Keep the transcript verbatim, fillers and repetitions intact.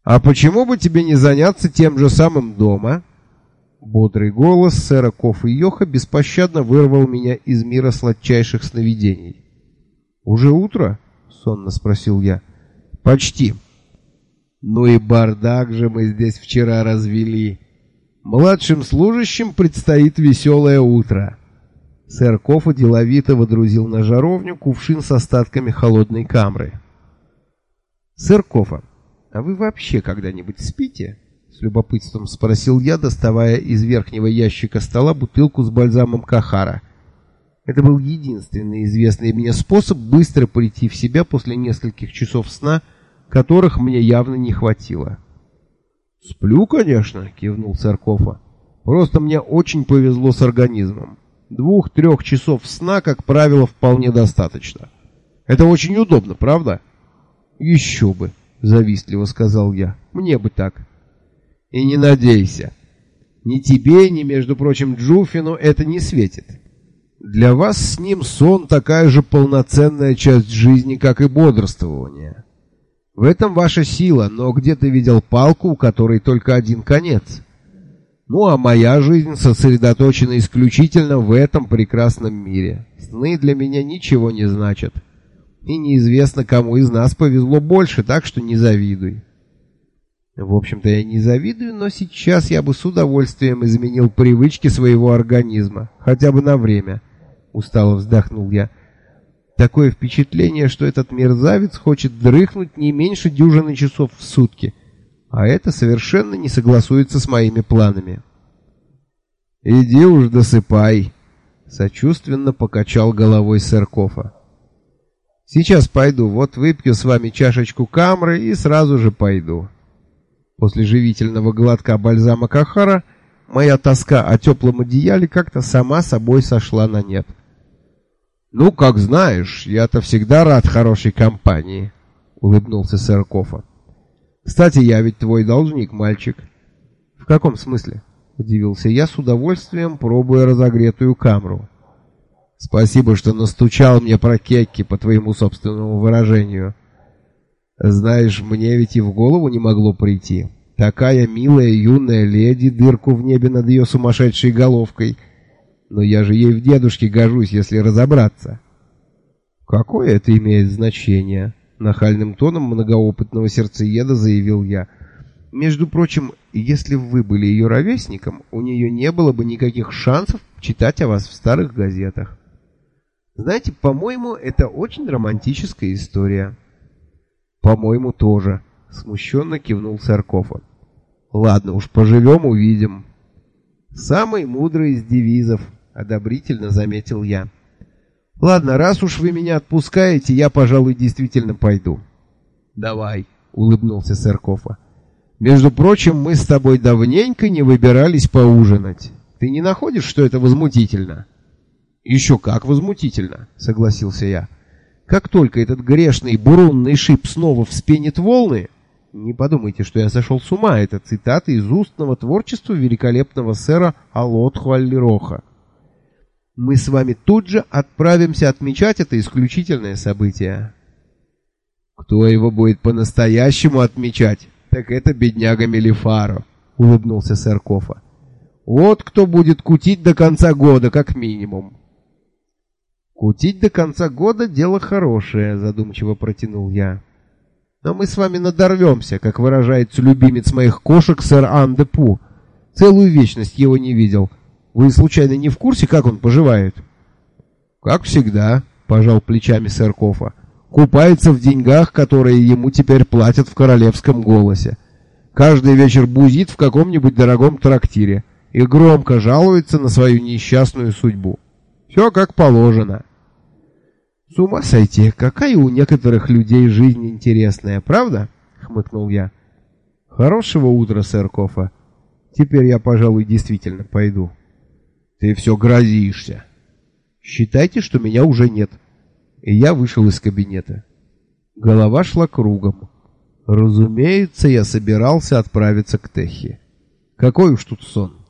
«А почему бы тебе не заняться тем же самым дома?» Бодрый голос сэра Кофа Йоха беспощадно вырвал меня из мира сладчайших сновидений. «Уже утро?» — сонно спросил я. «Почти». «Ну и бардак же мы здесь вчера развели. Младшим служащим предстоит веселое утро». Сэр Кофа деловито водрузил на жаровню кувшин с остатками холодной камры. «Сэр Кофа, а вы вообще когда-нибудь спите?» — с любопытством спросил я, доставая из верхнего ящика стола бутылку с бальзамом Кахара. Это был единственный известный мне способ быстро прийти в себя после нескольких часов сна, которых мне явно не хватило. «Сплю, конечно», — кивнул сэр Кофа. «Просто мне очень повезло с организмом. Двух-трех часов сна, как правило, вполне достаточно. Это очень удобно, правда?» «Еще бы», — завистливо сказал я. «Мне бы так». «И не надейся. Ни тебе, ни, между прочим, Джуфину это не светит. Для вас с ним сон такая же полноценная часть жизни, как и бодрствование. В этом ваша сила, но где ты видел палку, у которой только один конец? Ну, а моя жизнь сосредоточена исключительно в этом прекрасном мире. Сны для меня ничего не значат. И неизвестно, кому из нас повезло больше, так что не завидуй». В общем-то, я не завидую, но сейчас я бы с удовольствием изменил привычки своего организма, хотя бы на время. Устало вздохнул я. Такое впечатление, что этот мерзавец хочет дрыхнуть не меньше дюжины часов в сутки, а это совершенно не согласуется с моими планами. «Иди уж досыпай», — сочувственно покачал головой сэр Кофа. «Сейчас пойду, вот выпью с вами чашечку камры и сразу же пойду». После живительного глотка бальзама Кахара моя тоска о теплом одеяле как-то сама собой сошла на нет. «Ну, как знаешь, я-то всегда рад хорошей компании», — улыбнулся сэр Кофа. «Кстати, я ведь твой должник, мальчик». «В каком смысле?» — удивился я, с удовольствием пробуя разогретую камру. «Спасибо, что настучал мне про кекки, по твоему собственному выражению. Знаешь, мне ведь и в голову не могло прийти. Такая милая юная леди, дырку в небе над ее сумасшедшей головкой. Но я же ей в дедушке гожусь, если разобраться». «Какое это имеет значение?» — нахальным тоном многоопытного сердцееда заявил я. «Между прочим, если бы вы были ее ровесником, у нее не было бы никаких шансов читать о вас в старых газетах. Знаете, по-моему, это очень романтическая история». «По-моему, тоже», — смущенно кивнул сэр Кофа. «Ладно уж, поживем, увидим». «Самый мудрый из девизов», — одобрительно заметил я. «Ладно, раз уж вы меня отпускаете, я, пожалуй, действительно пойду». «Давай», — улыбнулся сэр Кофа. «Между прочим, мы с тобой давненько не выбирались поужинать. Ты не находишь, что это возмутительно?» «Еще как возмутительно», — согласился я. «Как только этот грешный бурунный шип снова вспенит волны...» Не подумайте, что я сошел с ума. Это цитата из устного творчества великолепного сэра Алотхуаллироха. «Мы с вами тут же отправимся отмечать это исключительное событие». «Кто его будет по-настоящему отмечать, так это бедняга Мелифаро», — улыбнулся сэр Кофа. «Вот кто будет кутить до конца года, как минимум». «Кутить до конца года — дело хорошее», — задумчиво протянул я. «Но мы с вами надорвемся, как выражается любимец моих кошек сэр Ан-де-Пу. Целую вечность его не видел. Вы случайно не в курсе, как он поживает?» «Как всегда», — пожал плечами сэр Кофа. «Купается в деньгах, которые ему теперь платят в королевском голосе. Каждый вечер бузит в каком-нибудь дорогом трактире и громко жалуется на свою несчастную судьбу. Все как положено». «С ума сойти, какая у некоторых людей жизнь интересная, правда?» — хмыкнул я. «Хорошего утра, сэр Кофа. Теперь я, пожалуй, действительно пойду». «Ты все грозишься». «Считайте, что меня уже нет». И я вышел из кабинета. Голова шла кругом. Разумеется, я собирался отправиться к Техи. Какой уж тут сон.